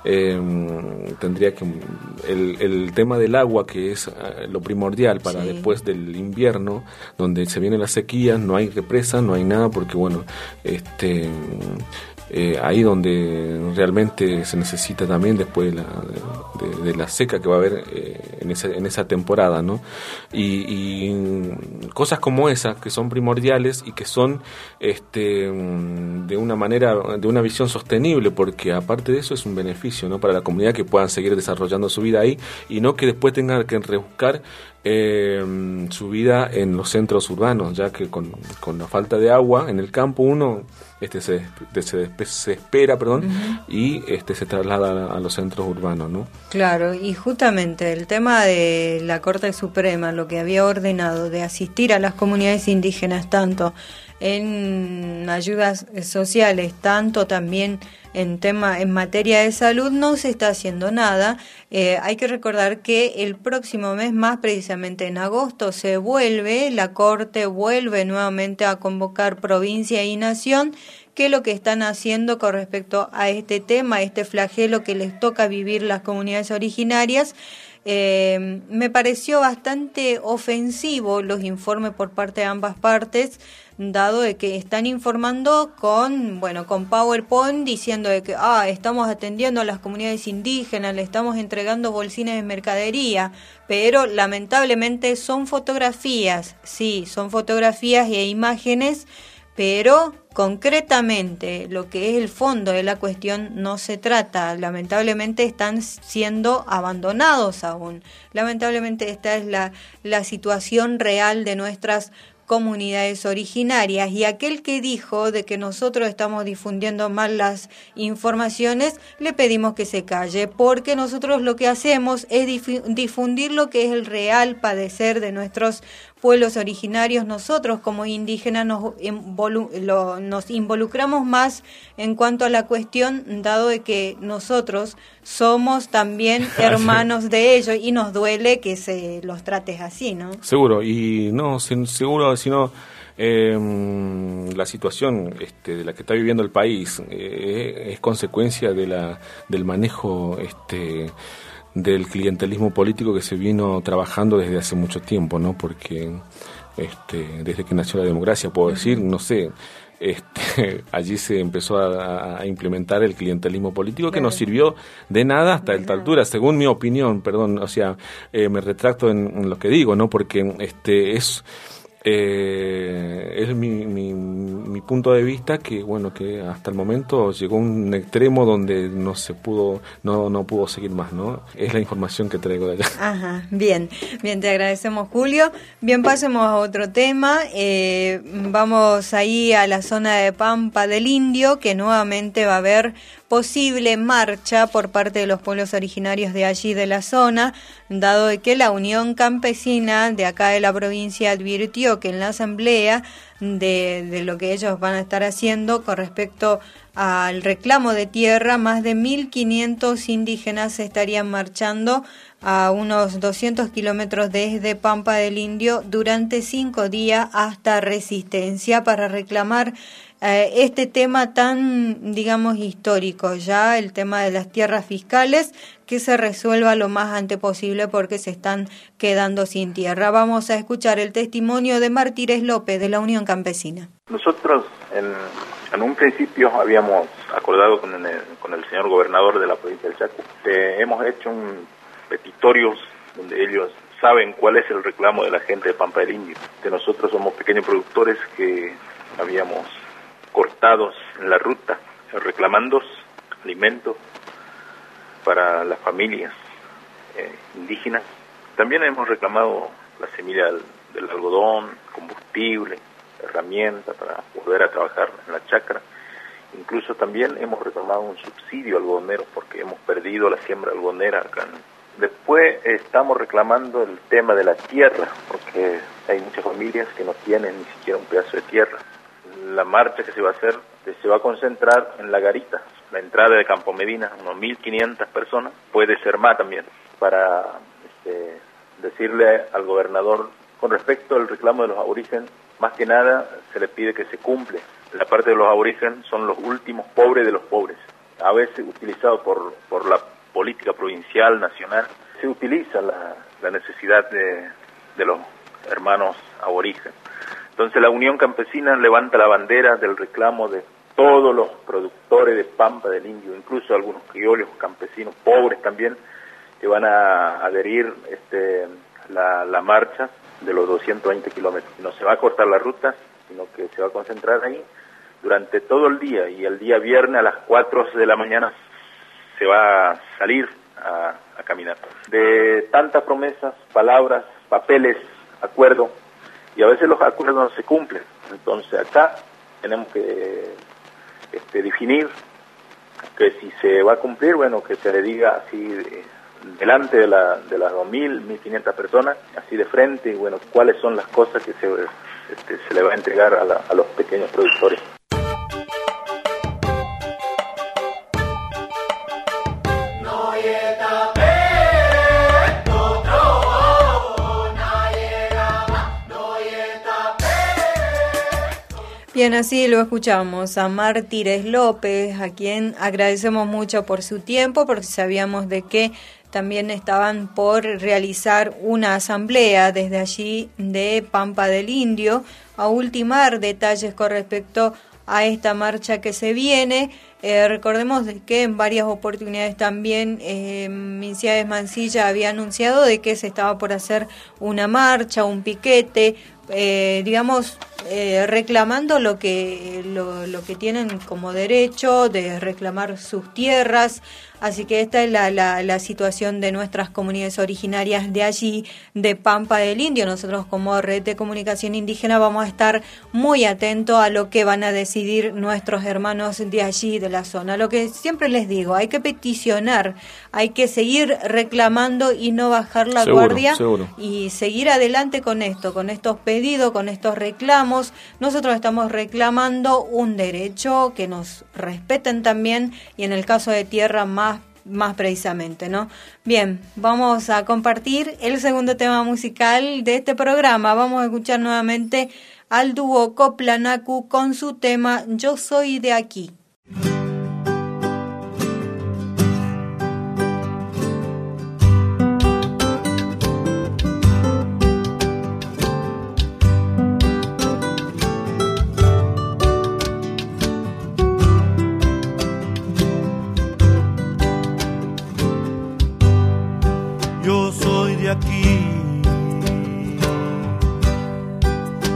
tendría que el tema del agua, que es lo primordial para, sí, después del invierno, donde se vienen las sequías, no hay represas, no hay nada, porque bueno, ahí donde realmente se necesita también después de la seca que va a haber en esa temporada, ¿no? Y cosas como esas que son primordiales y que son de una visión sostenible, porque aparte de eso es un beneficio, ¿no?, para la comunidad, que puedan seguir desarrollando su vida ahí y no que después tengan que rebuscar su vida en los centros urbanos, ya que con la falta de agua en el campo uno se espera, uh-huh, y se traslada a los centros urbanos, ¿no? Claro, y justamente el tema de la Corte Suprema, lo que había ordenado de asistir a las comunidades indígenas tanto en ayudas sociales, tanto también en materia de salud, no se está haciendo nada. Hay que recordar que el próximo mes, más precisamente en agosto, la Corte vuelve nuevamente a convocar provincia y nación, que es lo que están haciendo con respecto a este tema, este flagelo que les toca vivir las comunidades originarias. Me pareció bastante ofensivo los informes por parte de ambas partes, dado de que están informando con PowerPoint, diciendo de que estamos atendiendo a las comunidades indígenas, le estamos entregando bolsines de mercadería, pero lamentablemente son fotografías, sí, son fotografías e imágenes, pero concretamente lo que es el fondo de la cuestión no se trata. Lamentablemente están siendo abandonados aún. Lamentablemente esta es la situación real de nuestras comunidades originarias, y aquel que dijo de que nosotros estamos difundiendo mal las informaciones, le pedimos que se calle, porque nosotros lo que hacemos es difundir lo que es el real padecer de nuestros pueblos originarios. Nosotros como indígenas nos involucramos más en cuanto a la cuestión, dado de que nosotros somos también hermanos de ellos, y nos duele que se los trates así, ¿no? Seguro, y no, seguro, sino la situación de la que está viviendo el país es consecuencia del manejo del clientelismo político que se vino trabajando desde hace mucho tiempo, ¿no? Porque desde que nació la democracia, puedo decir, no sé, allí se empezó a implementar el clientelismo político, que no sirvió de nada hasta esta altura, según mi opinión, perdón, o sea, me retracto en lo que digo, ¿no? Porque es mi punto de vista, que bueno, que hasta el momento llegó a un extremo donde no se pudo, no pudo seguir más, ¿no? Es la información que traigo de allá. Ajá, bien, te agradecemos, Julio. Bien, pasemos a otro tema. Vamos ahí a la zona de Pampa del Indio, que nuevamente va a haber posible marcha por parte de los pueblos originarios de allí de la zona, dado de que la Unión Campesina de acá de la provincia advirtió que en la asamblea de lo que ellos van a estar haciendo con respecto al reclamo de tierra, más de 1.500 indígenas estarían marchando a unos 200 kilómetros desde Pampa del Indio durante 5 días hasta Resistencia para reclamar este tema tan, digamos, histórico, ya el tema de las tierras fiscales, que se resuelva lo más antes posible porque se están quedando sin tierra. Vamos a escuchar el testimonio de Martínez López de la Unión Campesina. Nosotros en un principio habíamos acordado con el señor gobernador de la provincia del Chaco, hemos hecho un petitorio donde ellos saben cuál es el reclamo de la gente de Pampa del Indio. Que nosotros somos pequeños productores que habíamos cortados en la ruta, reclamando alimentos para las familias indígenas. También hemos reclamado la semilla del algodón, combustible, herramientas para volver a trabajar en la chacra. Incluso también hemos reclamado un subsidio algodonero porque hemos perdido la siembra algodonera acá. Después estamos reclamando el tema de la tierra, porque hay muchas familias que no tienen ni siquiera un pedazo de tierra. La marcha que se va a hacer se va a concentrar en la garita, la entrada de Campo Medina, unos 1.500 personas, puede ser más también, para decirle al gobernador con respecto al reclamo de los aborígenes, más que nada se le pide que se cumple. La parte de los aborígenes son los últimos pobres de los pobres, a veces utilizados por la política provincial, nacional, se utiliza la necesidad de los hermanos aborígenes. Entonces la Unión Campesina levanta la bandera del reclamo de todos los productores de Pampa del Indio, incluso algunos criollos campesinos pobres también, que van a adherir la marcha de los 220 kilómetros. No se va a cortar la ruta, sino que se va a concentrar ahí durante todo el día, y el día viernes a las 4 de la mañana se va a salir a caminar. De tantas promesas, palabras, papeles, acuerdos, y a veces los acuerdos no se cumplen. Entonces acá tenemos que definir que si se va a cumplir, bueno, que se le diga así delante de las 2.000, 1.500 personas, así de frente, y bueno, cuáles son las cosas que se le va a entregar a los pequeños productores. Bien, así lo escuchamos a Martínez López, a quien agradecemos mucho por su tiempo, porque sabíamos de que también estaban por realizar una asamblea desde allí de Pampa del Indio, a ultimar detalles con respecto a esta marcha que se viene. Recordemos de que en varias oportunidades también Minciades Mansilla había anunciado de que se estaba por hacer una marcha, un piquete, reclamando lo que tienen como derecho de reclamar sus tierras. Así que esta es la situación de nuestras comunidades originarias de allí, de Pampa del Indio. Nosotros como Red de Comunicación Indígena vamos a estar muy atentos a lo que van a decidir nuestros hermanos de allí, de la zona. Lo que siempre les digo, hay que peticionar, hay que seguir reclamando y no bajar la guardia, y seguir adelante con esto, con estos pedidos, con estos reclamos. Nosotros estamos reclamando un derecho, que nos respeten también, y en el caso de tierra más precisamente, ¿no? Bien, vamos a compartir el segundo tema musical de este programa. Vamos a escuchar nuevamente al dúo Coplanacu con su tema Yo Soy de Aquí.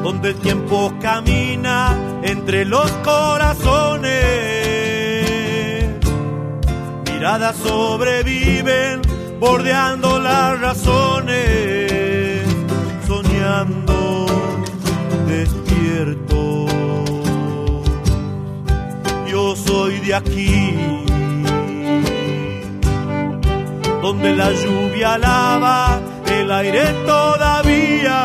donde el tiempo camina entre los corazones. Miradas sobreviven bordeando las razones, soñando despierto. Yo soy de aquí, donde la lluvia lava el aire todavía.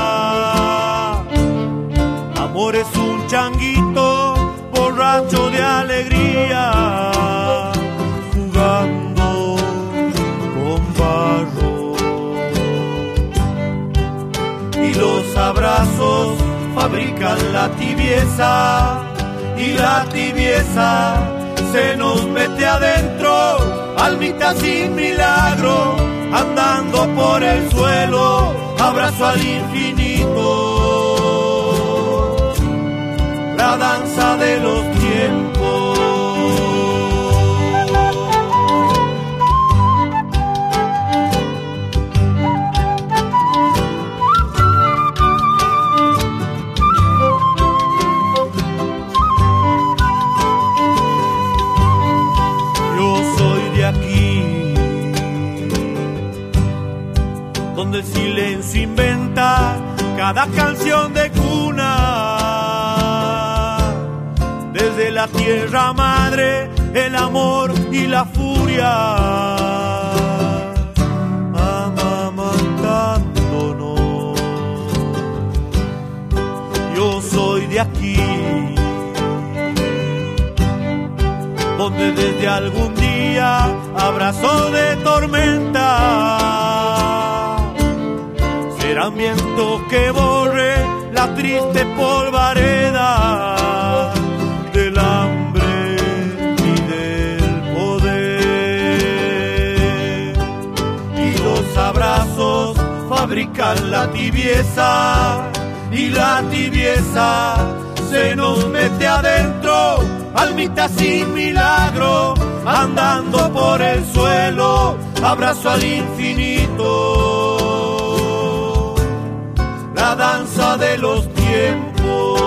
Amor es un changuito borracho de alegría, jugando con barro. Y los abrazos fabrican la tibieza, y la tibieza se nos mete adentro, almita sin milagro, andando por el suelo, abrazo al infinito, la danza de los tiempos. Donde el silencio inventa cada canción de cuna, desde la tierra madre, el amor y la furia, amamantándonos. Yo soy de aquí, donde desde algún día abrazo de tormenta, será viento que borre la triste polvareda del hambre y del poder. Y los abrazos fabrican la tibieza, y la tibieza se nos mete adentro, almita sin milagro, andando por el suelo, abrazo al infinito, la danza de los tiempos.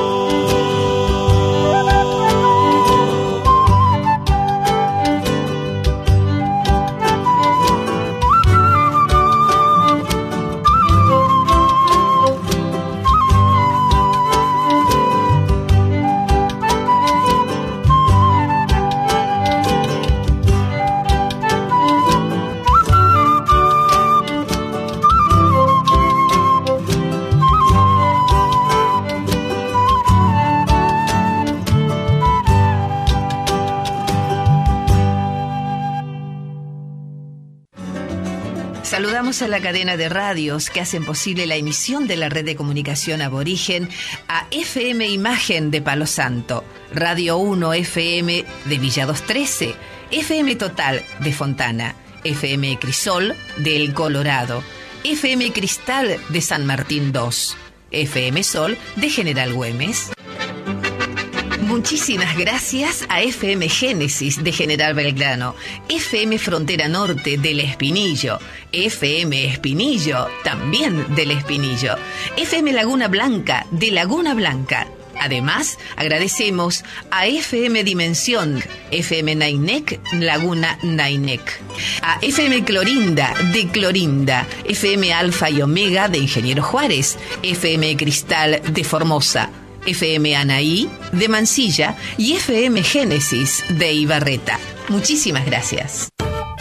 Saludamos a la cadena de radios que hacen posible la emisión de la red de comunicación aborigen, a FM Imagen de Palo Santo, Radio 1 FM de Villa 213, FM Total de Fontana, FM Crisol de El Colorado, FM Cristal de San Martín 2, FM Sol de General Güemes. Muchísimas gracias a FM Génesis de General Belgrano, FM Frontera Norte del Espinillo, FM Espinillo también del Espinillo, FM Laguna Blanca de Laguna Blanca. Además, agradecemos a FM Dimensión, FM Nainec, Laguna Nainec, a FM Clorinda de Clorinda, FM Alfa y Omega de Ingeniero Juárez, FM Cristal de Formosa, FM Anaí de Mansilla y FM Génesis de Ibarreta. Muchísimas gracias.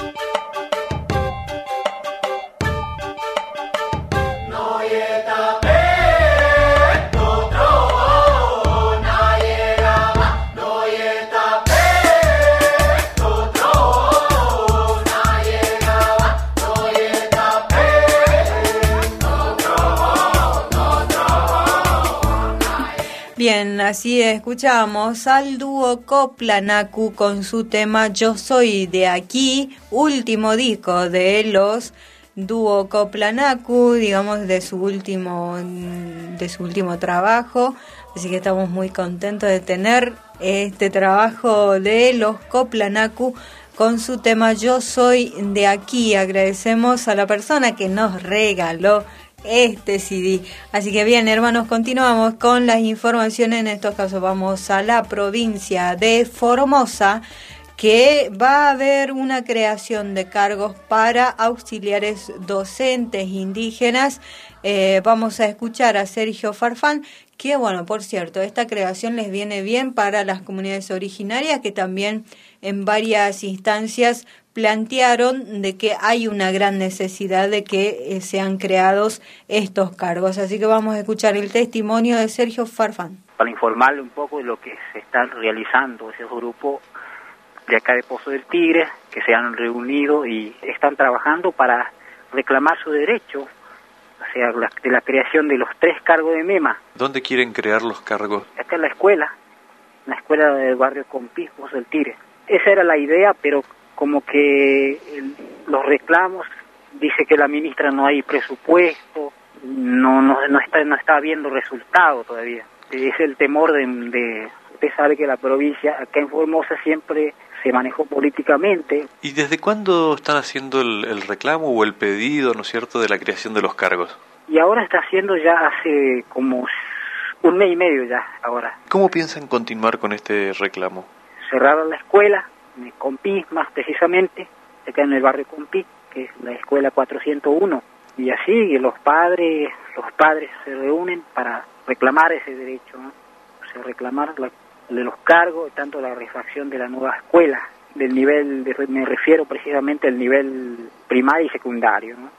Bien, así escuchamos al dúo Coplanacu con su tema Yo Soy de Aquí, último disco de los dúo Coplanacu, digamos de su último trabajo, así que estamos muy contentos de tener este trabajo de los Coplanacu con su tema Yo Soy de Aquí. Agradecemos a la persona que nos regaló este CD. Así que bien, hermanos, continuamos con las informaciones. En estos casos vamos a la provincia de Formosa, que va a haber una creación de cargos para auxiliares docentes indígenas. Vamos a escuchar a Sergio Farfán, que bueno, por cierto, esta creación les viene bien para las comunidades originarias, que también en varias instancias plantearon de que hay una gran necesidad de que sean creados estos cargos. Así que vamos a escuchar el testimonio de Sergio Farfán. Para informarle un poco de lo que se está realizando esos grupos de acá de Pozo del Tigre, que se han reunido y están trabajando para reclamar su derecho, o sea, de la creación de los 3 cargos de MEMA. ¿Dónde quieren crear los cargos? Acá en la escuela del barrio Compí, Pozo del Tigre. Esa era la idea, pero como que los reclamos, dice que la ministra no hay presupuesto, no está viendo resultado todavía. Es el temor de usted sabe que la provincia acá en Formosa siempre se manejó políticamente. ¿Y desde cuándo están haciendo el reclamo o el pedido, ¿no es cierto?, de la creación de los cargos? Y ahora está haciendo ya hace como 1 mes y medio ya, ahora. ¿Cómo piensan continuar con este reclamo? Cerraron la escuela, en Compí más precisamente, acá en el barrio Compí, que es la escuela 401. Y así los padres se reúnen para reclamar ese derecho, ¿no? O sea, reclamar de los cargos, tanto la refacción de la nueva escuela, del nivel, me refiero precisamente al nivel primario y secundario, ¿no?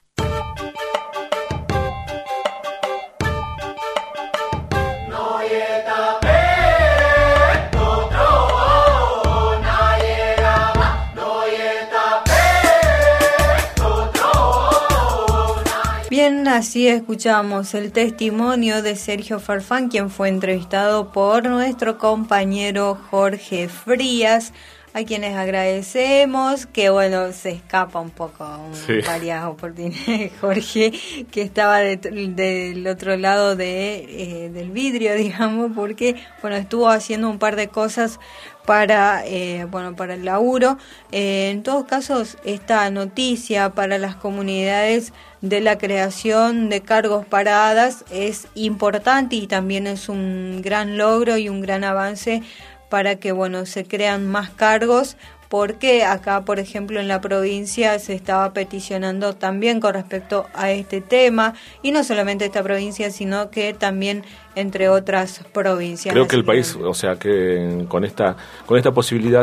Bien, así escuchamos el testimonio de Sergio Farfán, quien fue entrevistado por nuestro compañero Jorge Frías, a quienes agradecemos, que bueno, se escapa un poco varias oportunidades, Jorge, que estaba del otro lado del vidrio, digamos, porque bueno, estuvo haciendo un par de cosas para el laburo. En todos casos, esta noticia para las comunidades de la creación de cargos para hadas es importante y también es un gran logro y un gran avance para que bueno, se crean más cargos, porque acá, por ejemplo, en la provincia se estaba peticionando también con respecto a este tema, y no solamente esta provincia, sino que también entre otras provincias. Creo que el país, o sea, que con esta posibilidad,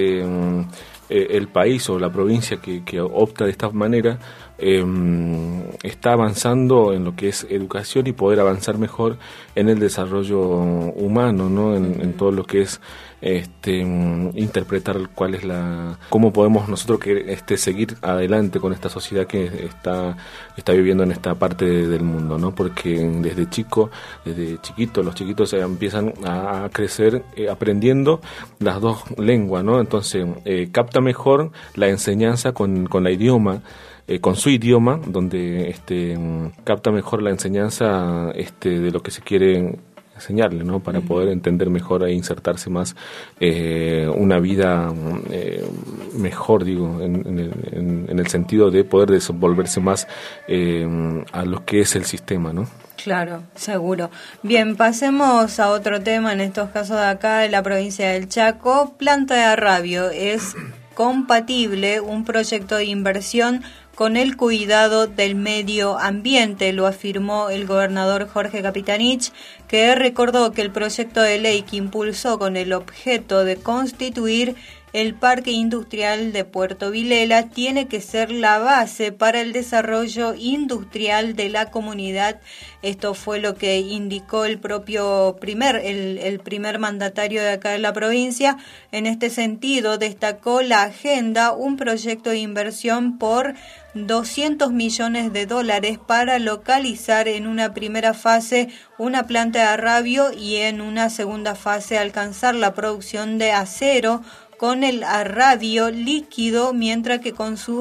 el país o la provincia que opta de esta manera está avanzando en lo que es educación y poder avanzar mejor en el desarrollo humano, ¿no? En todo lo que es interpretar cuál es cómo podemos nosotros seguir adelante con esta sociedad que está viviendo en esta parte del mundo, ¿no? Porque desde chiquitos los chiquitos empiezan a crecer aprendiendo las 2 lenguas, ¿no? Entonces capta mejor la enseñanza con la idioma, con su idioma, donde capta mejor la enseñanza de lo que se quiere enseñarle, ¿no? Para poder entender mejor e insertarse más una vida mejor, digo, en el sentido de poder desenvolverse más a lo que es el sistema, ¿no? Claro, seguro. Bien, pasemos a otro tema, en estos casos de acá, de la provincia del Chaco. Planta de Arrabio, ¿es compatible un proyecto de inversión con el cuidado del medio ambiente? Lo afirmó el gobernador Jorge Capitanich, que recordó que el proyecto de ley que impulsó con el objeto de constituir el Parque Industrial de Puerto Vilela tiene que ser la base para el desarrollo industrial de la comunidad. Esto fue lo que indicó el primer mandatario de acá de la provincia. En este sentido, destacó la agenda, un proyecto de inversión por $200 millones para localizar en una primera fase una planta de Arrabio y en una segunda fase alcanzar la producción de acero con el arrabio líquido, mientras que con su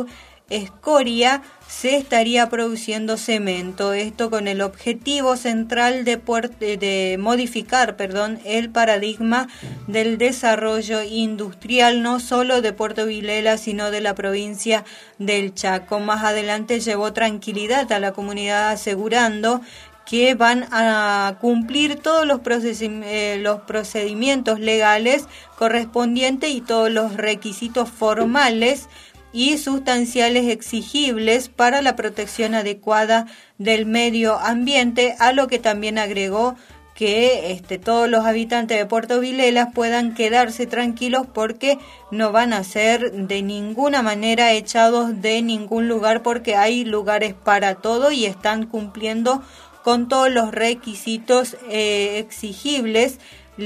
escoria, se estaría produciendo cemento. Esto con el objetivo central de modificar el paradigma del desarrollo industrial, no solo de Puerto Vilela, sino de la provincia del Chaco. Más adelante llevó tranquilidad a la comunidad, asegurando que van a cumplir todos los procedimientos legales correspondientes y todos los requisitos formales y sustanciales exigibles para la protección adecuada del medio ambiente, a lo que también agregó que todos los habitantes de Puerto Vilela puedan quedarse tranquilos porque no van a ser de ninguna manera echados de ningún lugar, porque hay lugares para todo y están cumpliendo con todos los requisitos exigibles.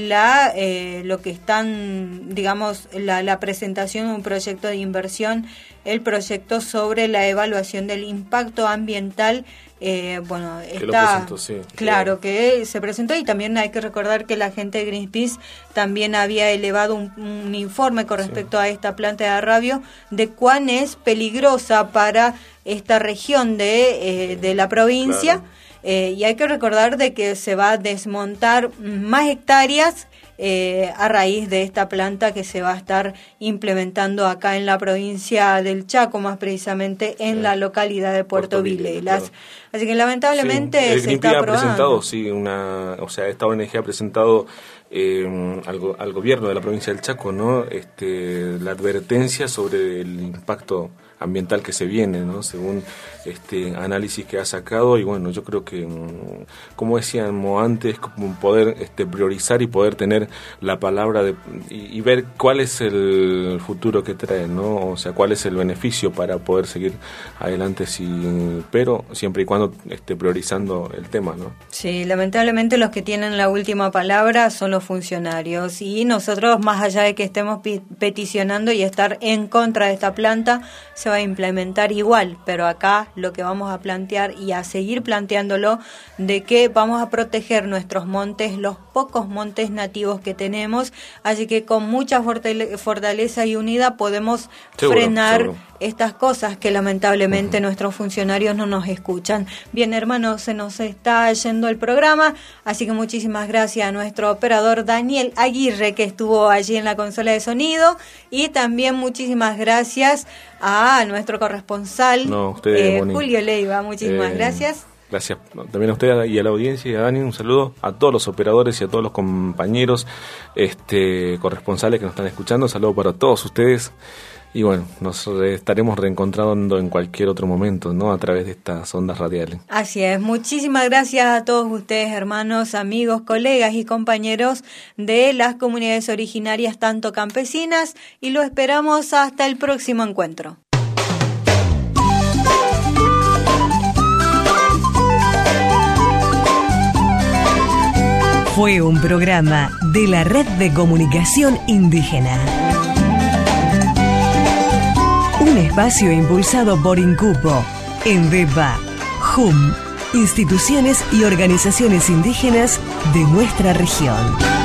Lo que están, digamos, la presentación de un proyecto de inversión, el proyecto sobre la evaluación del impacto ambiental, está claro que se presentó, y también hay que recordar que la gente de Greenpeace también había elevado un informe con respecto a esta planta de Arrabio, de cuán es peligrosa para esta región de la provincia. Claro. Y hay que recordar de que se va a desmontar más hectáreas a raíz de esta planta que se va a estar implementando acá en la provincia del Chaco, más precisamente en la localidad de Puerto Vilelas. Claro. Así que lamentablemente se está aprobando. Esta ONG ha presentado al gobierno de la provincia del Chaco, ¿no? La advertencia sobre el impacto ambiental que se viene, ¿no? Según análisis que ha sacado, y bueno, yo creo que, como decíamos antes, como poder priorizar y poder tener la palabra y ver cuál es el futuro que trae, ¿no? O sea, cuál es el beneficio para poder seguir adelante, pero siempre y cuando priorizando el tema, ¿no? Sí, lamentablemente los que tienen la última palabra son los funcionarios, y nosotros, más allá de que estemos peticionando y estar en contra de esta planta, se va a implementar igual, pero acá lo que vamos a plantear y a seguir planteándolo, de que vamos a proteger nuestros montes, los pocos montes nativos que tenemos, así que con mucha fortaleza y unidad podemos frenar estas cosas que lamentablemente nuestros funcionarios no nos escuchan. Bien, hermanos, se nos está yendo el programa, así que muchísimas gracias a nuestro operador Daniel Aguirre, que estuvo allí en la consola de sonido, y también muchísimas gracias a nuestro corresponsal Julio Leiva. Muchísimas gracias. Gracias también a usted y a la audiencia y a Dani. Un saludo a todos los operadores y a todos los compañeros corresponsales que nos están escuchando. Un saludo para todos ustedes. Y bueno, nos estaremos reencontrando en cualquier otro momento, ¿no? A través de estas ondas radiales. Así es. Muchísimas gracias a todos ustedes, hermanos, amigos, colegas y compañeros de las comunidades originarias, tanto campesinas, y lo esperamos hasta el próximo encuentro. Fue un programa de la Red de Comunicación Indígena. Un espacio impulsado por INCUPO, ENDEPA, JUM, instituciones y organizaciones indígenas de nuestra región.